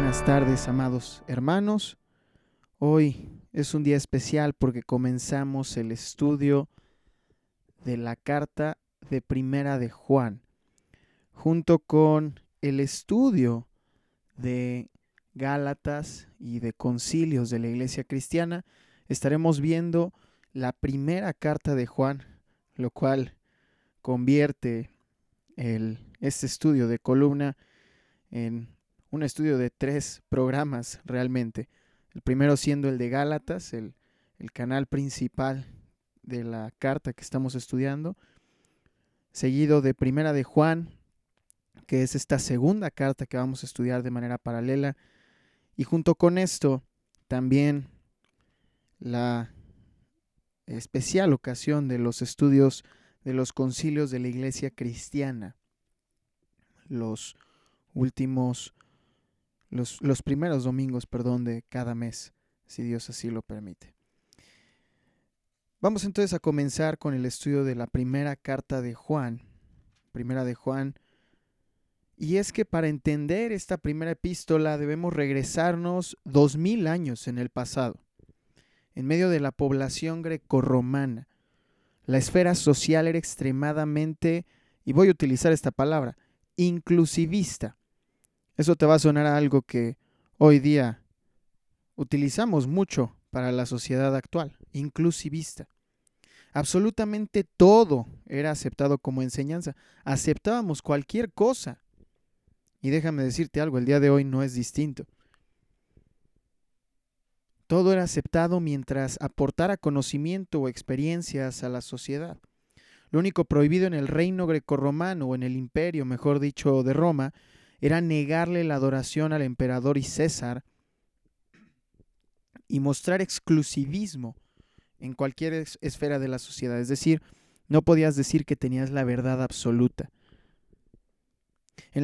buenas tardes, amados hermanos. Hoy es un día especial porque comenzamos el estudio de la carta de Primera de Juan, junto con el estudio de Gálatas y de concilios de la Iglesia Cristiana. Estaremos viendo la primera carta de Juan, lo cual convierte este estudio de columna en un estudio de 3 programas realmente. El primero siendo el de Gálatas, el canal principal de la carta que estamos estudiando, seguido de Primera de Juan, que es esta segunda carta que vamos a estudiar de manera paralela, y junto con esto también la especial ocasión de los estudios de los concilios de la Iglesia Cristiana, los primeros domingos, de cada mes, si Dios así lo permite. Vamos entonces a comenzar con el estudio de la primera carta de Juan, Primera de Juan. Y es que para entender esta primera epístola debemos regresarnos 2000 años en el pasado, en medio de la población grecorromana. La esfera social era extremadamente, y voy a utilizar esta palabra, inclusivista. Eso te va a sonar a algo que hoy día utilizamos mucho para la sociedad actual, inclusivista. Absolutamente todo era aceptado como enseñanza. Aceptábamos cualquier cosa. Y déjame decirte algo, el día de hoy no es distinto. Todo era aceptado mientras aportara conocimiento o experiencias a la sociedad. Lo único prohibido en el reino grecorromano, o en el imperio, mejor dicho, de Roma, era negarle la adoración al emperador y César y mostrar exclusivismo en cualquier esfera de la sociedad. Es decir, no podías decir que tenías la verdad absoluta. En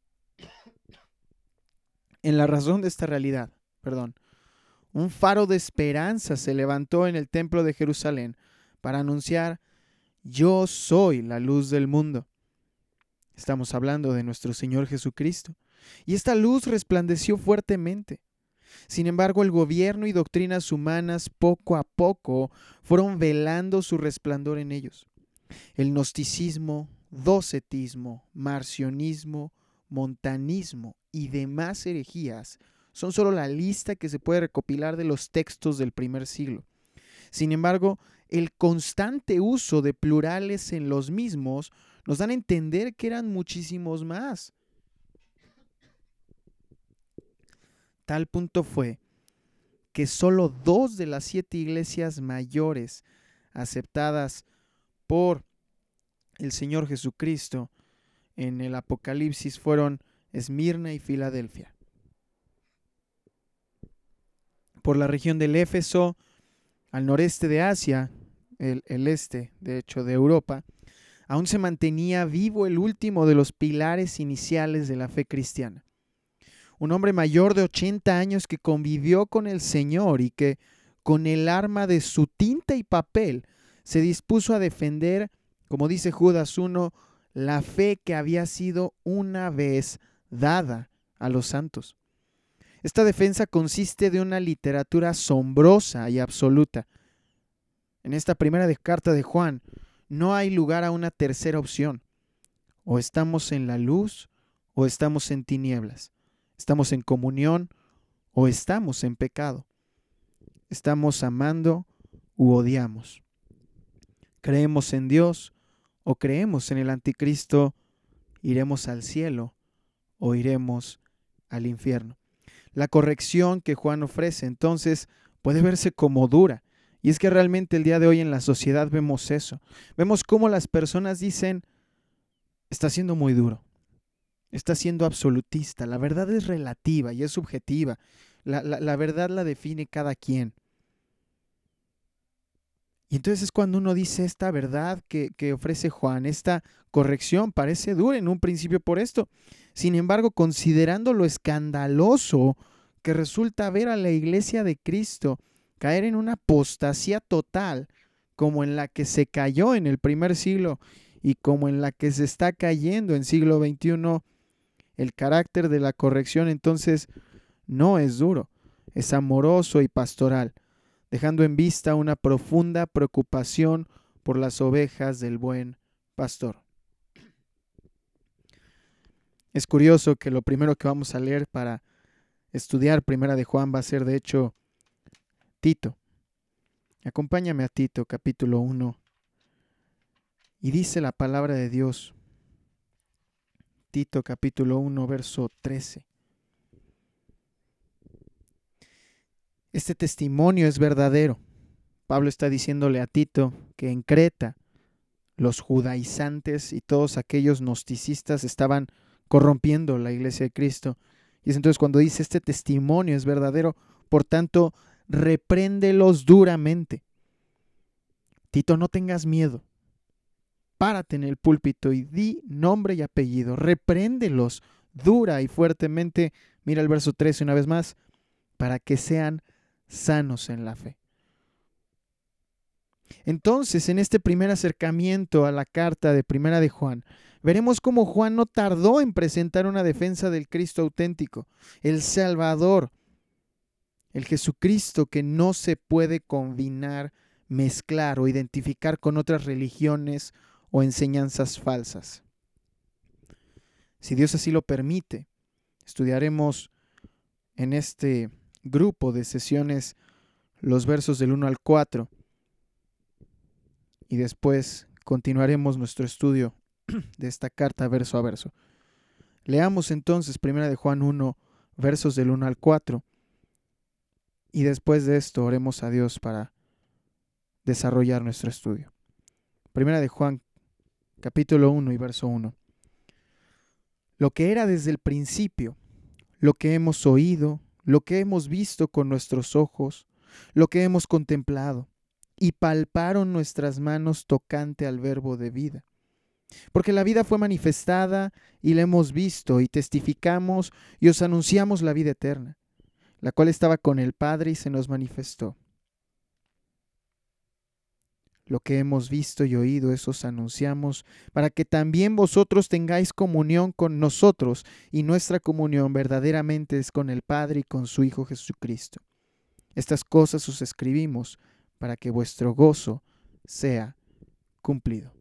la razón de esta realidad, un faro de esperanza se levantó en el templo de Jerusalén para anunciar: yo soy la luz del mundo. Estamos hablando de nuestro Señor Jesucristo. Y esta luz resplandeció fuertemente. Sin embargo, el gobierno y doctrinas humanas poco a poco fueron velando su resplandor en ellos. El gnosticismo, docetismo, marcionismo, montanismo y demás herejías son solo la lista que se puede recopilar de los textos del primer siglo. Sin embargo, el constante uso de plurales en los mismos nos dan a entender que eran muchísimos más. Tal punto fue que solo 2 de las 7 iglesias mayores aceptadas por el Señor Jesucristo en el Apocalipsis fueron Esmirna y Filadelfia. Por la región del Éfeso, al noreste de Asia, el este, de hecho, de Europa, aún se mantenía vivo el último de los pilares iniciales de la fe cristiana. Un hombre mayor de 80 años que convivió con el Señor y que, con el arma de su tinta y papel, se dispuso a defender, como dice Judas 1, la fe que había sido una vez dada a los santos. Esta defensa consiste de una literatura asombrosa y absoluta. En esta primera carta de Juan no hay lugar a una tercera opción. O estamos en la luz o estamos en tinieblas. Estamos en comunión o estamos en pecado. Estamos amando u odiamos. Creemos en Dios o creemos en el anticristo. Iremos al cielo o iremos al infierno. La corrección que Juan ofrece entonces puede verse como dura. Y es que realmente el día de hoy en la sociedad vemos eso. Vemos cómo las personas dicen: está siendo muy duro, está siendo absolutista, la verdad es relativa y es subjetiva. La verdad la define cada quien. Y entonces es cuando uno dice: esta verdad que ofrece Juan, esta corrección parece dura en un principio por esto. Sin embargo, considerando lo escandaloso que resulta ver a la iglesia de Cristo caer en una apostasía total, como en la que se cayó en el primer siglo y como en la que se está cayendo en siglo XXI, el carácter de la corrección entonces no es duro, es amoroso y pastoral, dejando en vista una profunda preocupación por las ovejas del buen pastor. Es curioso que lo primero que vamos a leer para estudiar Primera de Juan va a ser, de hecho, Tito. Acompáñame a Tito, capítulo 1, y dice la palabra de Dios. Tito, capítulo 1, verso 13. Este testimonio es verdadero. Pablo está diciéndole a Tito que en Creta los judaizantes y todos aquellos gnosticistas estaban corrompiendo la iglesia de Cristo. Y es entonces cuando dice este testimonio es verdadero, por tanto, repréndelos duramente. Tito, no tengas miedo. Párate en el púlpito y di nombre y apellido. Repréndelos dura y fuertemente. Mira el verso 13 una vez más. Para que sean sanos en la fe. Entonces, en este primer acercamiento a la carta de Primera de Juan, veremos cómo Juan no tardó en presentar una defensa del Cristo auténtico, el Salvador, el Jesucristo que no se puede combinar, mezclar o identificar con otras religiones o enseñanzas falsas. Si Dios así lo permite, estudiaremos en este grupo de sesiones los versos del 1 al 4 y después continuaremos nuestro estudio de esta carta verso a verso. Leamos entonces 1 de Juan 1, versos del 1 al 4 y después de esto oremos a Dios para desarrollar nuestro estudio. 1 de Juan, capítulo 1 y verso 1. Lo que era desde el principio, lo que hemos oído, lo que hemos visto con nuestros ojos, lo que hemos contemplado, y palparon nuestras manos tocante al verbo de vida. Porque la vida fue manifestada y la hemos visto y testificamos y os anunciamos la vida eterna, la cual estaba con el Padre y se nos manifestó. Lo que hemos visto y oído, eso os anunciamos, para que también vosotros tengáis comunión con nosotros, y nuestra comunión verdaderamente es con el Padre y con su Hijo Jesucristo. Estas cosas os escribimos para que vuestro gozo sea cumplido.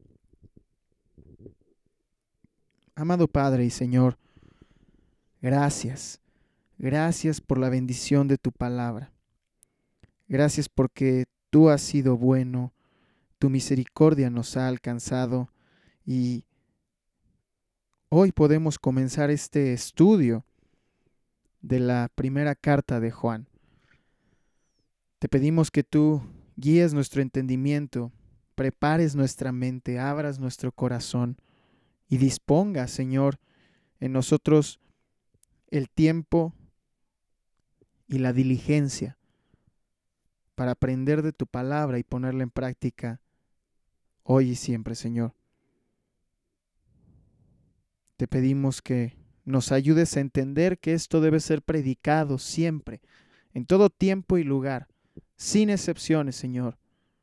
Amado Padre y Señor, gracias. Gracias por la bendición de tu palabra. Gracias porque tú has sido bueno, tu misericordia nos ha alcanzado y hoy podemos comenzar este estudio de la primera carta de Juan. Te pedimos que tú guíes nuestro entendimiento, prepares nuestra mente, abras nuestro corazón y dispongas, Señor, en nosotros el tiempo y la diligencia para aprender de tu palabra y ponerla en práctica hoy y siempre, Señor. Te pedimos que nos ayudes a entender que esto debe ser predicado siempre, en todo tiempo y lugar, sin excepciones, Señor.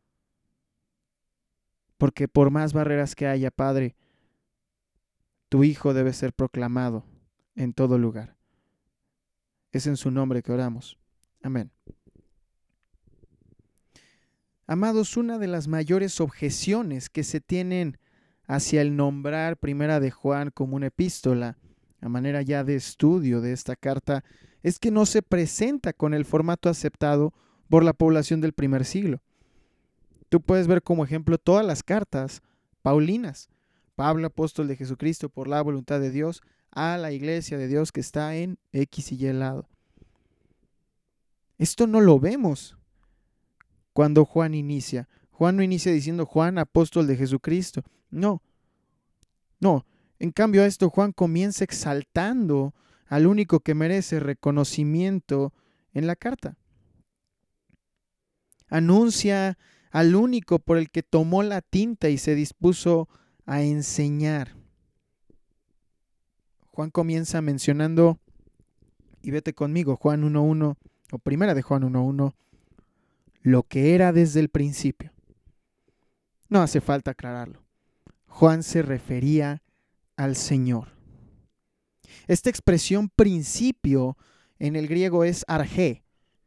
Porque por más barreras que haya, Padre, tu Hijo debe ser proclamado en todo lugar. Es en su nombre que oramos. Amén. Amados, una de las mayores objeciones que se tienen hacia el nombrar Primera de Juan como una epístola, a manera ya de estudio de esta carta, es que no se presenta con el formato aceptado por la población del primer siglo. Tú puedes ver como ejemplo todas las cartas paulinas. Pablo, apóstol de Jesucristo, por la voluntad de Dios, a la iglesia de Dios que está en X y Y lado. Esto no lo vemos cuando Juan inicia. Juan no inicia diciendo Juan, apóstol de Jesucristo. No. En cambio a esto Juan comienza exaltando al único que merece reconocimiento en la carta. Anuncia al único por el que tomó la tinta y se dispuso a enseñar. Juan comienza mencionando, y vete conmigo, Juan 1.1, o primera de Juan 1.1, lo que era desde el principio. No hace falta aclararlo. Juan se refería al Señor. Esta expresión principio en el griego es arjé.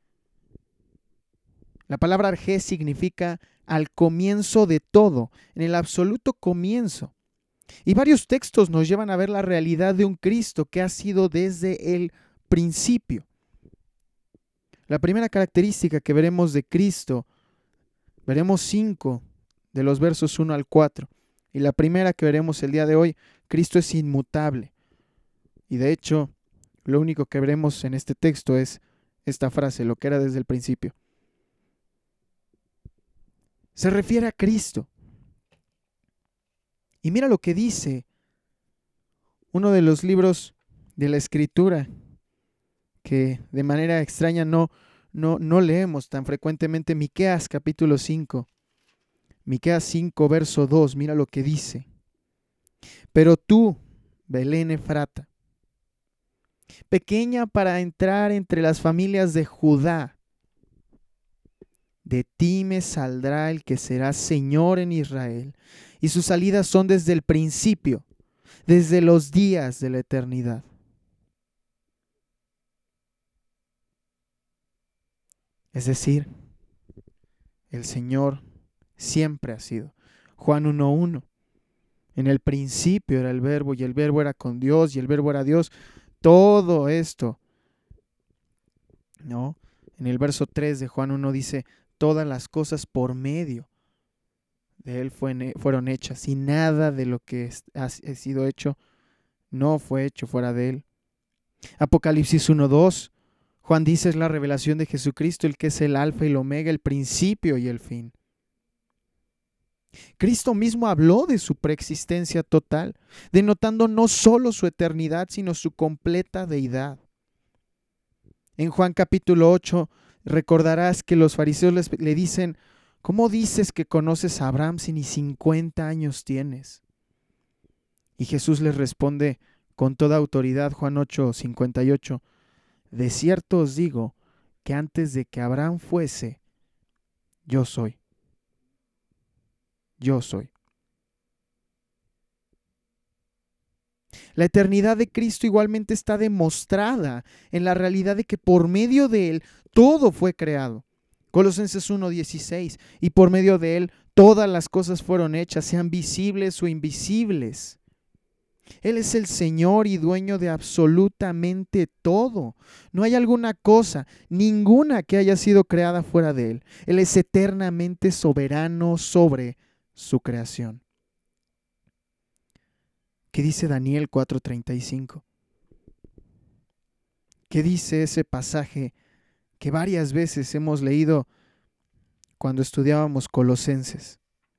La palabra arjé significa al comienzo de todo, en el absoluto comienzo. Y varios textos nos llevan a ver la realidad de un Cristo que ha sido desde el principio. La primera característica que veremos de Cristo, veremos 5 de los versos 1 al 4. Y la primera que veremos el día de hoy, Cristo es inmutable. Y de hecho, lo único que veremos en este texto es esta frase, lo que era desde el principio. Se refiere a Cristo. Y mira lo que dice uno de los libros de la Escritura que de manera extraña no leemos tan frecuentemente, Miqueas capítulo 5. Miqueas 5, verso 2, mira lo que dice. Pero tú, Belén Efrata, pequeña para entrar entre las familias de Judá, de ti me saldrá el que será Señor en Israel, y sus salidas son desde el principio, desde los días de la eternidad. Es decir, el Señor siempre ha sido. Juan 1:1. En el principio era el Verbo, y el Verbo era con Dios, y el Verbo era Dios. Todo esto, ¿no? En el verso 3 de Juan 1 dice, todas las cosas por medio de Él fueron hechas, y nada de lo que ha sido hecho no fue hecho fuera de Él. Apocalipsis 1:2, Juan dice, es la revelación de Jesucristo, el que es el alfa y el omega, el principio y el fin. Cristo mismo habló de su preexistencia total, denotando no solo su eternidad, sino su completa deidad. En Juan capítulo 8 recordarás que los fariseos le dicen, ¿cómo dices que conoces a Abraham si ni 50 años tienes? Y Jesús les responde con toda autoridad, Juan 8:58, de cierto os digo que antes de que Abraham fuese, yo soy. Yo soy. La eternidad de Cristo igualmente está demostrada en la realidad de que por medio de Él todo fue creado. Colosenses 1:16, y por medio de Él todas las cosas fueron hechas, sean visibles o invisibles. Él es el Señor y dueño de absolutamente todo. No hay alguna cosa, ninguna que haya sido creada fuera de Él. Él es eternamente soberano sobre su creación. ¿Qué dice Daniel 4:35? ¿Qué dice ese pasaje que varias veces hemos leído cuando estudiábamos Colosenses?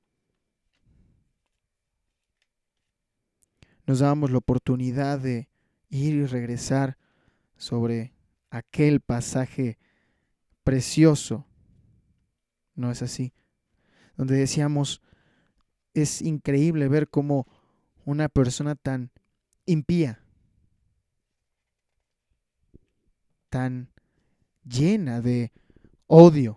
Nos dábamos la oportunidad de ir y regresar sobre aquel pasaje precioso. ¿No es así? Donde decíamos, es increíble ver cómo una persona tan impía, tan llena de odio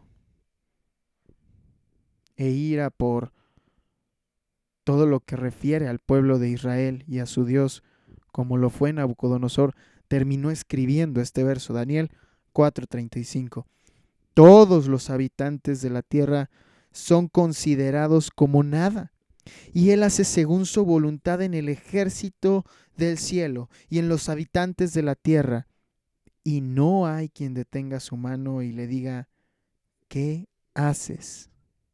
e ira por todo lo que refiere al pueblo de Israel y a su Dios, como lo fue Nabucodonosor, terminó escribiendo este verso, Daniel 4:35. Todos los habitantes de la tierra son considerados como nada, y Él hace según su voluntad en el ejército del cielo y en los habitantes de la tierra, y no hay quien detenga su mano y le diga, ¿qué haces?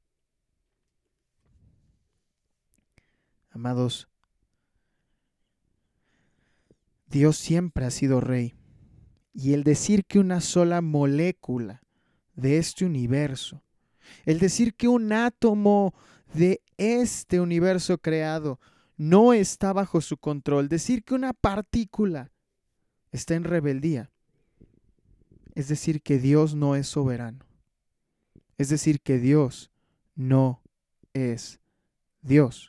Amados, Dios siempre ha sido rey, y el decir que una sola molécula de este universo, el decir que un átomo de este universo creado no está bajo su control, decir que una partícula está en rebeldía, es decir que Dios no es soberano, es decir que Dios no es Dios.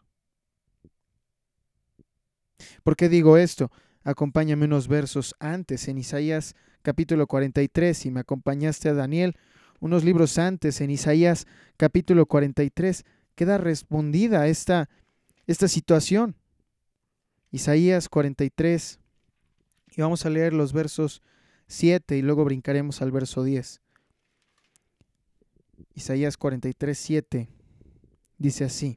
¿Por qué digo esto? Acompáñame unos versos antes, en Isaías capítulo 43, si me acompañaste a Daniel, unos libros antes, en Isaías capítulo 43, queda respondida esta situación. Isaías 43, y vamos a leer los versos 7 y luego brincaremos al verso 10. Isaías 43, 7 dice así: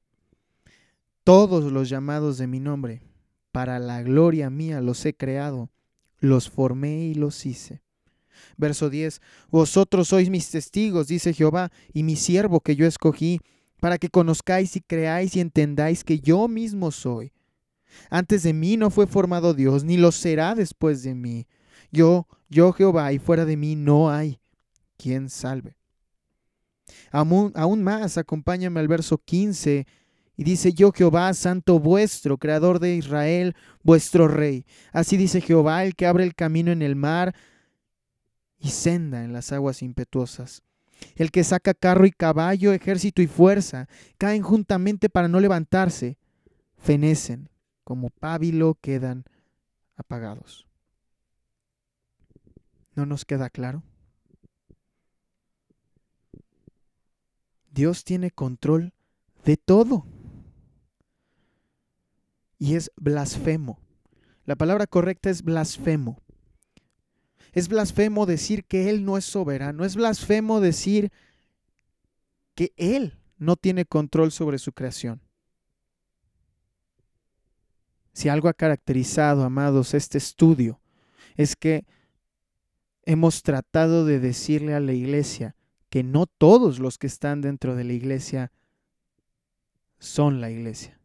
todos los llamados de mi nombre, para la gloria mía los he creado, los formé y los hice. Verso 10: vosotros sois mis testigos, dice Jehová, y mi siervo que yo escogí, para que conozcáis y creáis y entendáis que yo mismo soy. Antes de mí no fue formado Dios, ni lo será después de mí. Yo Jehová, y fuera de mí no hay quien salve. Aún más, acompáñame al verso 15, y dice: yo Jehová, santo vuestro, creador de Israel, vuestro rey. Así dice Jehová, el que abre el camino en el mar y senda en las aguas impetuosas. El que saca carro y caballo, ejército y fuerza, caen juntamente para no levantarse, fenecen, como pábilo quedan apagados. ¿No nos queda claro? Dios tiene control de todo. Y es blasfemo. La palabra correcta es blasfemo. Es blasfemo decir que Él no es soberano. Es blasfemo decir que Él no tiene control sobre su creación. Si algo ha caracterizado, amados, este estudio, es que hemos tratado de decirle a la iglesia que no todos los que están dentro de la iglesia son la iglesia.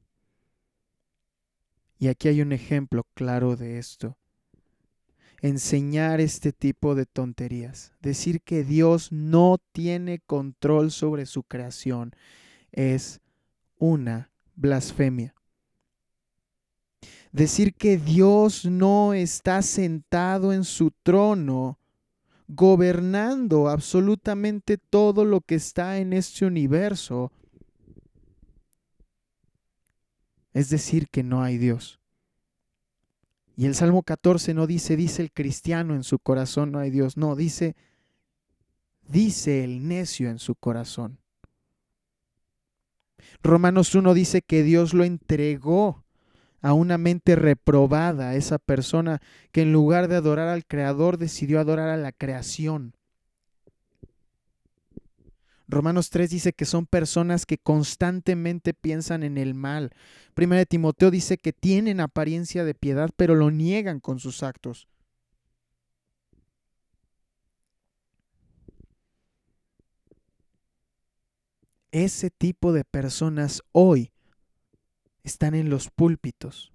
Y aquí hay un ejemplo claro de esto. Enseñar este tipo de tonterías, decir que Dios no tiene control sobre su creación, es una blasfemia. Decir que Dios no está sentado en su trono, gobernando absolutamente todo lo que está en este universo, es decir que no hay Dios. Y el Salmo 14 no dice el cristiano en su corazón no hay Dios, no, dice el necio en su corazón. Romanos 1 dice que Dios lo entregó a una mente reprobada, a esa persona que en lugar de adorar al Creador decidió adorar a la creación. Romanos 3 dice que son personas que constantemente piensan en el mal. Primera de Timoteo dice que tienen apariencia de piedad, pero lo niegan con sus actos. Ese tipo de personas hoy están en los púlpitos.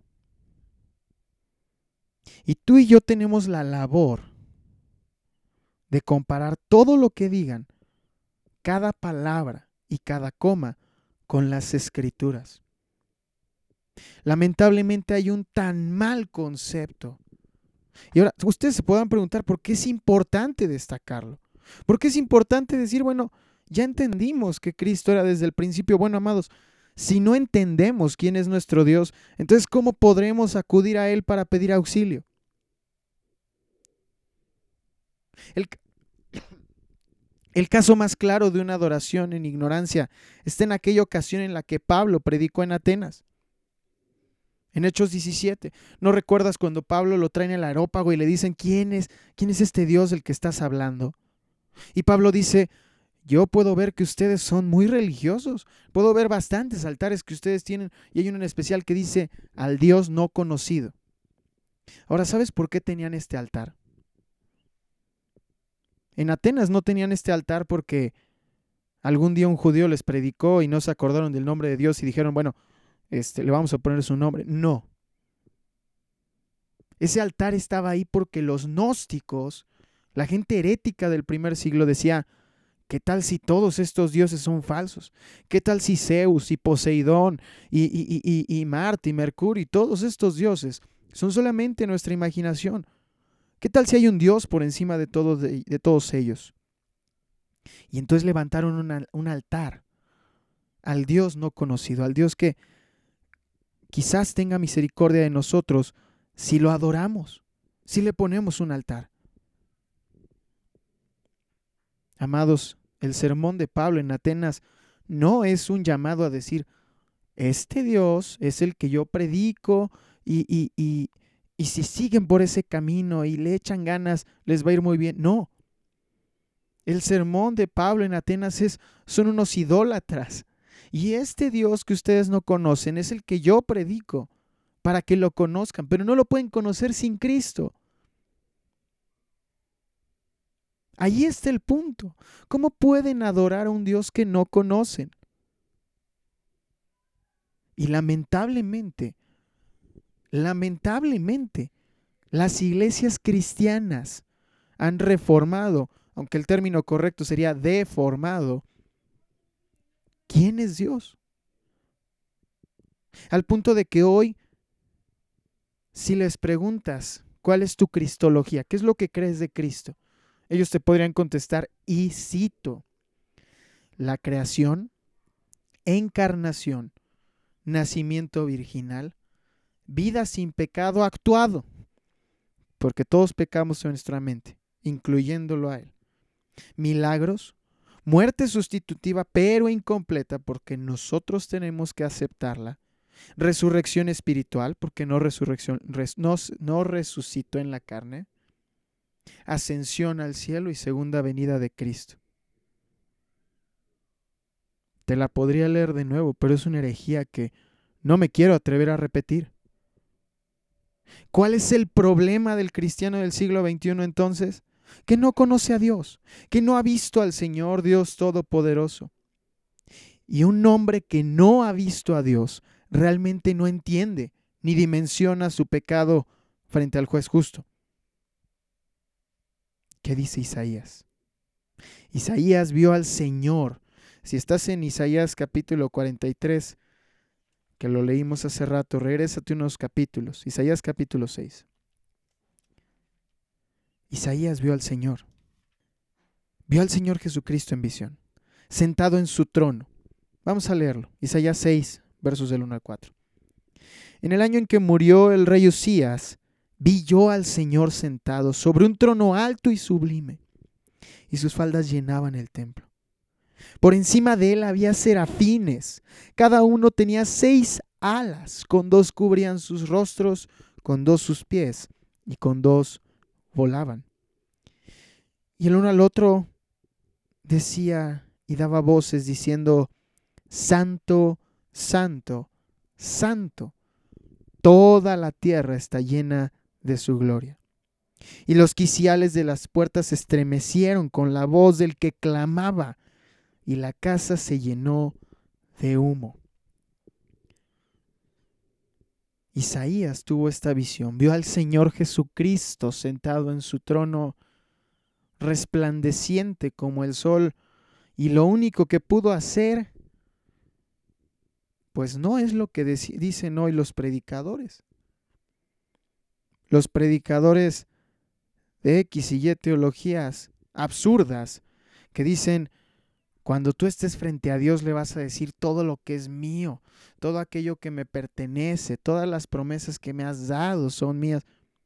Y tú y yo tenemos la labor de comparar todo lo que digan, cada palabra y cada coma, con las Escrituras. Lamentablemente hay un tan mal concepto. Y ahora, ustedes se puedan preguntar por qué es importante destacarlo. ¿Por qué es importante decir, bueno, ya entendimos que Cristo era desde el principio? Bueno, amados, si no entendemos quién es nuestro Dios, entonces ¿cómo podremos acudir a Él para pedir auxilio? El caso más claro de una adoración en ignorancia está en aquella ocasión en la que Pablo predicó en Atenas. En Hechos 17, ¿no recuerdas cuando Pablo lo traen al areópago y le dicen, ¿quién es este Dios del que estás hablando? Y Pablo dice, yo puedo ver que ustedes son muy religiosos, puedo ver bastantes altares que ustedes tienen, y hay uno en especial que dice, al Dios no conocido. Ahora, ¿sabes por qué tenían este altar? En Atenas no tenían este altar porque algún día un judío les predicó y no se acordaron del nombre de Dios y dijeron, bueno, le vamos a poner su nombre. No. Ese altar estaba ahí porque los gnósticos, la gente herética del primer siglo decía, ¿qué tal si todos estos dioses son falsos? ¿Qué tal si Zeus y Poseidón y Marte y Mercurio y todos estos dioses son solamente nuestra imaginación? ¿Qué tal si hay un Dios por encima de todos ellos? Y entonces levantaron un altar al Dios no conocido, al Dios que quizás tenga misericordia de nosotros si lo adoramos, si le ponemos un altar. Amados, el sermón de Pablo en Atenas no es un llamado a decir, este Dios es el que yo predico y Y si siguen por ese camino y le echan ganas, les va a ir muy bien. No. El sermón de Pablo en Atenas son unos idólatras. Y este Dios que ustedes no conocen es el que yo predico para que lo conozcan, pero no lo pueden conocer sin Cristo. Ahí está el punto. ¿Cómo pueden adorar a un Dios que no conocen? Y lamentablemente, las iglesias cristianas han reformado, aunque el término correcto sería deformado, ¿quién es Dios? Al punto de que hoy, si les preguntas, ¿cuál es tu cristología? ¿Qué es lo que crees de Cristo? Ellos te podrían contestar, y cito, la creación, encarnación, nacimiento virginal, vida sin pecado actuado, porque todos pecamos en nuestra mente, incluyéndolo a Él. Milagros, muerte sustitutiva pero incompleta porque nosotros tenemos que aceptarla. Resurrección espiritual porque no resucitó en la carne. Ascensión al cielo y segunda venida de Cristo. Te la podría leer de nuevo, pero es una herejía que no me quiero atrever a repetir. ¿Cuál es el problema del cristiano del siglo XXI entonces? Que no conoce a Dios, que no ha visto al Señor Dios Todopoderoso. Y un hombre que no ha visto a Dios realmente no entiende ni dimensiona su pecado frente al juez justo. ¿Qué dice Isaías? Isaías vio al Señor. Si estás en Isaías capítulo 43, que lo leímos hace rato, regrésate unos capítulos. Isaías capítulo 6. Isaías vio al Señor. Vio al Señor Jesucristo en visión, sentado en su trono. Vamos a leerlo. Isaías 6, versos del 1 al 4. En el año en que murió el rey Usías, vi yo al Señor sentado sobre un trono alto y sublime, y sus faldas llenaban el templo. Por encima de él había serafines, cada uno tenía 6 alas, con 2 cubrían sus rostros, con 2 sus pies, y con 2 volaban. Y el uno al otro decía y daba voces diciendo: Santo, Santo, Santo, toda la tierra está llena de su gloria. Y los quiciales de las puertas se estremecieron con la voz del que clamaba, y la casa se llenó de humo. Isaías tuvo esta visión, vio al Señor Jesucristo sentado en su trono, resplandeciente como el sol, y lo único que pudo hacer, pues no es lo que dicen hoy los predicadores. Los predicadores de X y Y teologías absurdas que dicen: cuando tú estés frente a Dios le vas a decir todo lo que es mío, todo aquello que me pertenece, todas las promesas que me has dado son mías.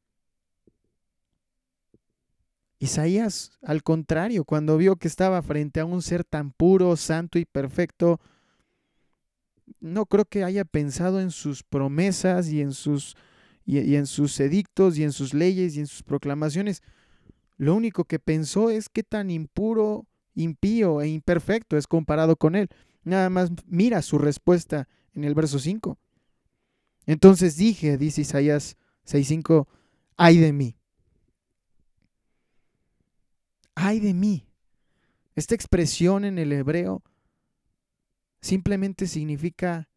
Isaías, al contrario, cuando vio que estaba frente a un ser tan puro, santo y perfecto, no creo que haya pensado en sus promesas y en sus edictos y en sus leyes y en sus proclamaciones. Lo único que pensó es qué tan impuro, impío e imperfecto es comparado con él. Nada más mira su respuesta en el verso 5. Entonces dije, dice Isaías 6:5, ay de mí. Ay de mí. Esta expresión en el hebreo simplemente significa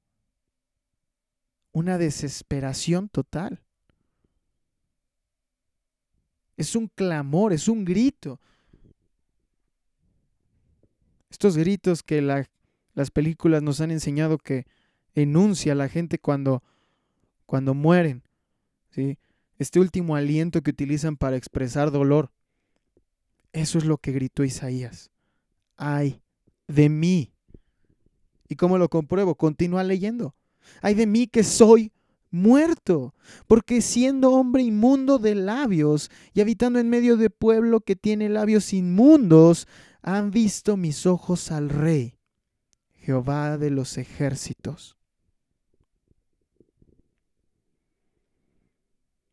una desesperación total. Es un clamor, es un grito. Estos gritos que las películas nos han enseñado que enuncia la gente cuando mueren, ¿sí? Este último aliento que utilizan para expresar dolor. Eso es lo que gritó Isaías. Ay de mí. ¿Y cómo lo compruebo? Continúa leyendo. Ay de mí que soy muerto, porque siendo hombre inmundo de labios y habitando en medio de pueblo que tiene labios inmundos, han visto mis ojos al Rey, Jehová de los ejércitos.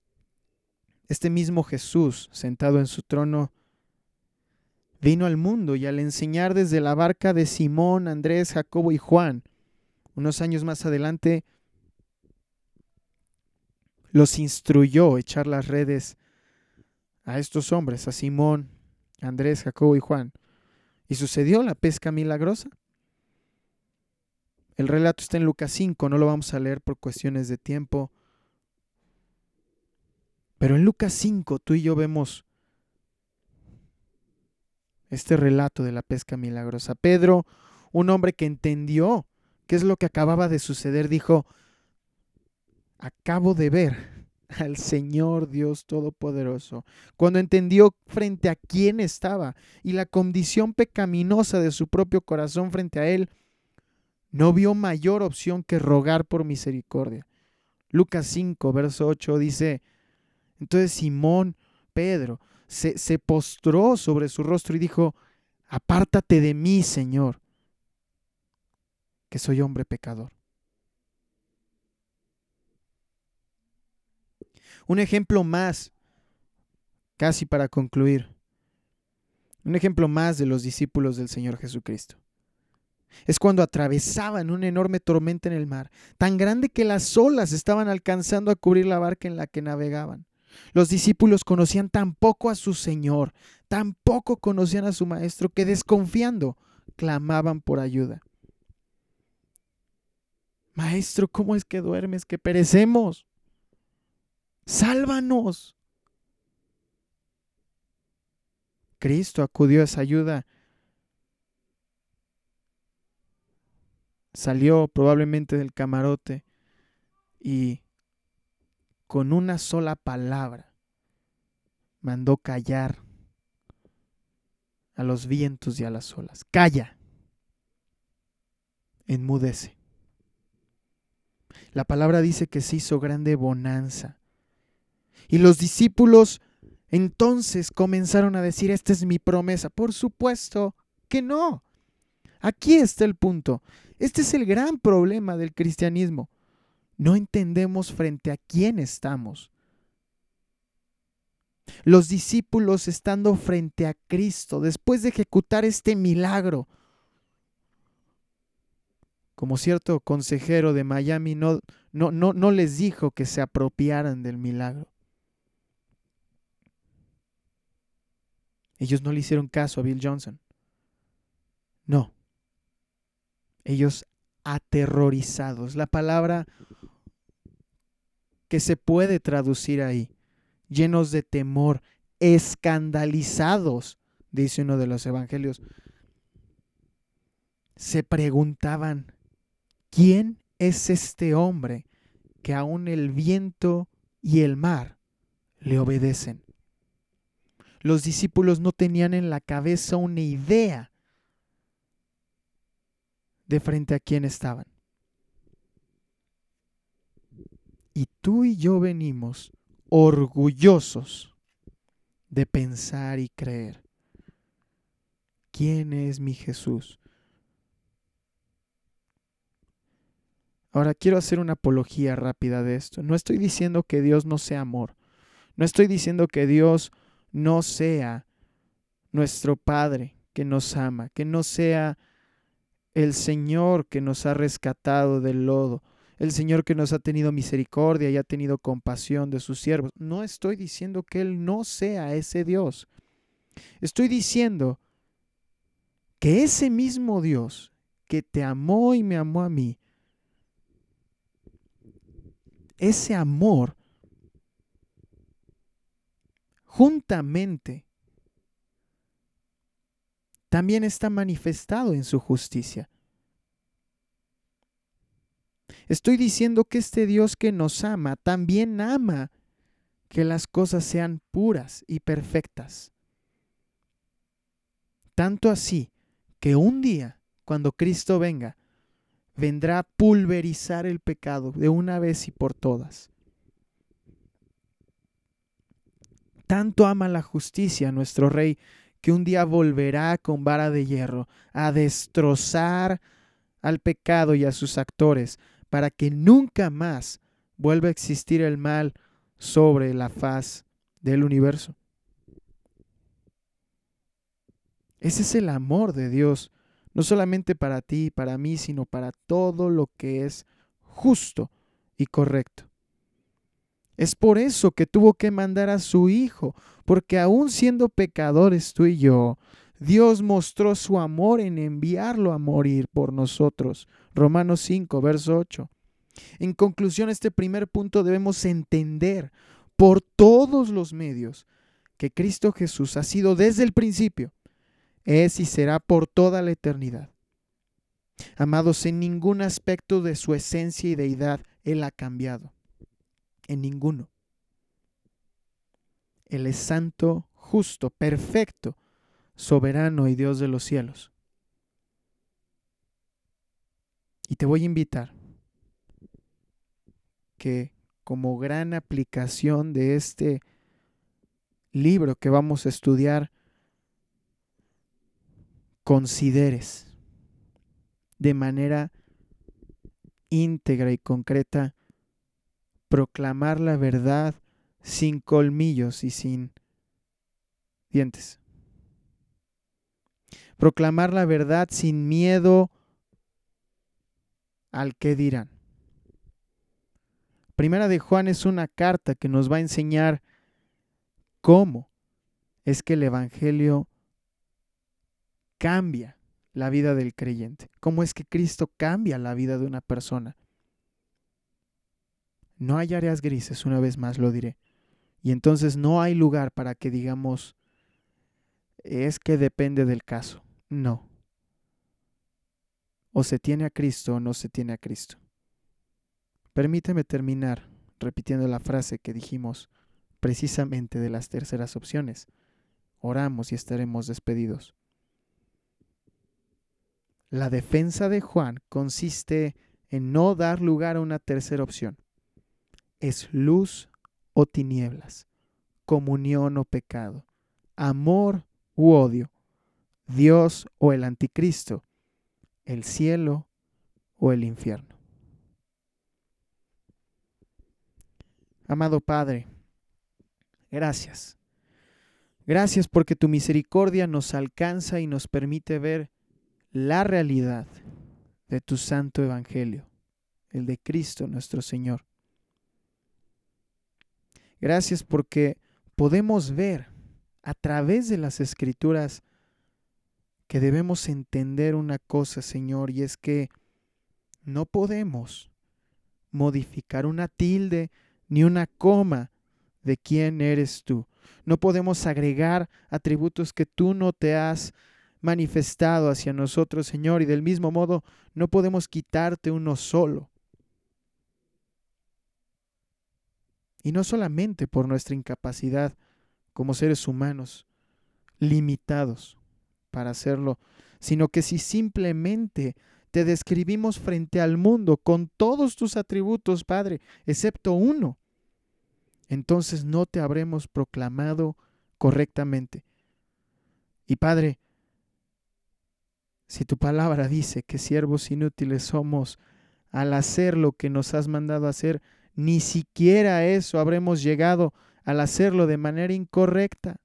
Este mismo Jesús, sentado en su trono, vino al mundo y al enseñar desde la barca de Simón, Andrés, Jacobo y Juan, unos años más adelante, los instruyó a echar las redes a estos hombres, a Simón, Andrés, Jacobo y Juan. Y sucedió la pesca milagrosa. El relato está en Lucas 5, no lo vamos a leer por cuestiones de tiempo. Pero en Lucas 5 tú y yo vemos este relato de la pesca milagrosa. Pedro, un hombre que entendió qué es lo que acababa de suceder, dijo: acabo de ver al Señor Dios Todopoderoso. Cuando entendió frente a quién estaba y la condición pecaminosa de su propio corazón frente a él, no vio mayor opción que rogar por misericordia. Lucas 5, verso 8 dice: entonces Simón Pedro se postró sobre su rostro y dijo: apártate de mí, Señor, que soy hombre pecador. Un ejemplo más, casi para concluir, un ejemplo más de los discípulos del Señor Jesucristo. Es cuando atravesaban una enorme tormenta en el mar, tan grande que las olas estaban alcanzando a cubrir la barca en la que navegaban. Los discípulos conocían tan poco a su Señor, tan poco conocían a su Maestro, que desconfiando, clamaban por ayuda. Maestro, ¿cómo es que duermes? Que perecemos. Sálvanos. Cristo acudió a esa ayuda. Salió probablemente del camarote y con una sola palabra mandó callar a los vientos y a las olas. Calla, enmudece. La palabra dice que se hizo grande bonanza. Y los discípulos entonces comenzaron a decir: esta es mi promesa. Por supuesto que no. Aquí está el punto. Este es el gran problema del cristianismo. No entendemos frente a quién estamos. Los discípulos, estando frente a Cristo, después de ejecutar este milagro, como cierto consejero de Miami no les dijo que se apropiaran del milagro. Ellos no le hicieron caso a Bill Johnson. No. Ellos aterrorizados. La palabra que se puede traducir ahí, llenos de temor, escandalizados, dice uno de los evangelios, se preguntaban: ¿quién es este hombre que aún el viento y el mar le obedecen? Los discípulos no tenían en la cabeza una idea de frente a quién estaban. Y tú y yo venimos orgullosos de pensar y creer: ¿quién es mi Jesús? Ahora quiero hacer una apología rápida de esto. No estoy diciendo que Dios no sea amor. No estoy diciendo que Dios no sea nuestro Padre que nos ama, que no sea el Señor que nos ha rescatado del lodo, el Señor que nos ha tenido misericordia y ha tenido compasión de sus siervos. No estoy diciendo que Él no sea ese Dios. Estoy diciendo que ese mismo Dios que te amó y me amó a mí, ese amor juntamente también está manifestado en su justicia. Estoy diciendo que este Dios que nos ama también ama que las cosas sean puras y perfectas. Tanto así que un día, cuando Cristo venga, vendrá a pulverizar el pecado de una vez y por todas. Tanto ama la justicia nuestro Rey, que un día volverá con vara de hierro a destrozar al pecado y a sus actores, para que nunca más vuelva a existir el mal sobre la faz del universo. Ese es el amor de Dios, no solamente para ti y para mí, sino para todo lo que es justo y correcto. Es por eso que tuvo que mandar a su Hijo, porque aún siendo pecadores tú y yo, Dios mostró su amor en enviarlo a morir por nosotros. Romanos 5, verso 8. En conclusión, este primer punto debemos entender por todos los medios que Cristo Jesús ha sido desde el principio, es y será por toda la eternidad. Amados, en ningún aspecto de su esencia y deidad Él ha cambiado. En ninguno. Él es santo, justo, perfecto, soberano y Dios de los cielos. Y te voy a invitar que como gran aplicación de este libro que vamos a estudiar, consideres de manera íntegra y concreta proclamar la verdad sin colmillos y sin dientes. Proclamar la verdad sin miedo al que dirán. Primera de Juan es una carta que nos va a enseñar cómo es que el Evangelio cambia la vida del creyente. Cómo es que Cristo cambia la vida de una persona. No hay áreas grises, una vez más lo diré. Y entonces no hay lugar para que digamos, es que depende del caso. No. O se tiene a Cristo o no se tiene a Cristo. Permíteme terminar repitiendo la frase que dijimos precisamente de las terceras opciones. Oramos y estaremos despedidos. La defensa de Juan consiste en no dar lugar a una tercera opción. Es luz o tinieblas, comunión o pecado, amor u odio, Dios o el anticristo, el cielo o el infierno. Amado Padre, gracias. Gracias porque tu misericordia nos alcanza y nos permite ver la realidad de tu santo evangelio, el de Cristo nuestro Señor. Gracias porque podemos ver a través de las Escrituras que debemos entender una cosa, Señor, y es que no podemos modificar una tilde ni una coma de quién eres tú. No podemos agregar atributos que tú no te has manifestado hacia nosotros, Señor, y del mismo modo no podemos quitarte uno solo. Y no solamente por nuestra incapacidad como seres humanos, limitados para hacerlo, sino que si simplemente te describimos frente al mundo con todos tus atributos, Padre, excepto uno, entonces no te habremos proclamado correctamente. Y Padre, si tu palabra dice que siervos inútiles somos al hacer lo que nos has mandado hacer, ni siquiera eso habremos llegado al hacerlo de manera incorrecta.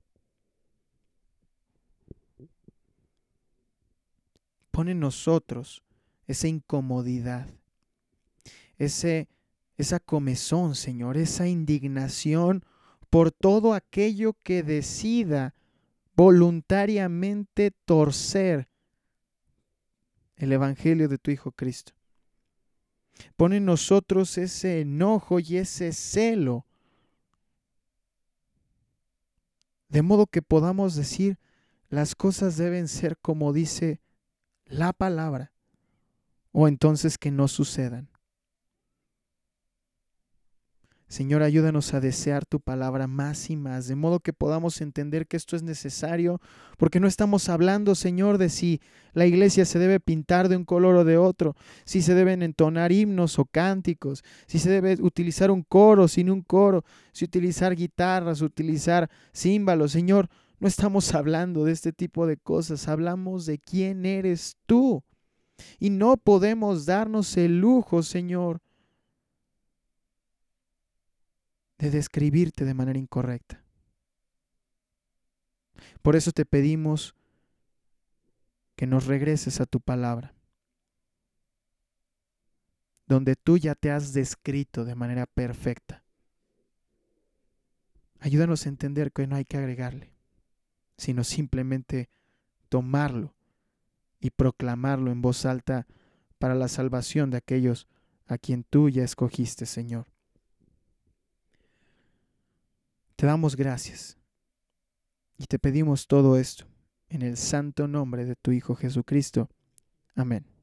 Pon en nosotros esa incomodidad, esa comezón, Señor, esa indignación por todo aquello que decida voluntariamente torcer el evangelio de tu Hijo Cristo. Pon en nosotros ese enojo y ese celo, de modo que podamos decir, las cosas deben ser como dice la palabra, o entonces que no sucedan. Señor, ayúdanos a desear tu palabra más y más, de modo que podamos entender que esto es necesario, porque no estamos hablando, Señor, de si la iglesia se debe pintar de un color o de otro, si se deben entonar himnos o cánticos, si se debe utilizar un coro, sin un coro, si utilizar guitarras, utilizar címbalos. Señor, no estamos hablando de este tipo de cosas, hablamos de quién eres tú. Y no podemos darnos el lujo, Señor, de describirte de manera incorrecta. Por eso te pedimos que nos regreses a tu palabra, donde tú ya te has descrito de manera perfecta. Ayúdanos a entender que no hay que agregarle, sino simplemente tomarlo y proclamarlo en voz alta para la salvación de aquellos a quien tú ya escogiste, Señor. Te damos gracias y te pedimos todo esto en el santo nombre de tu Hijo Jesucristo. Amén.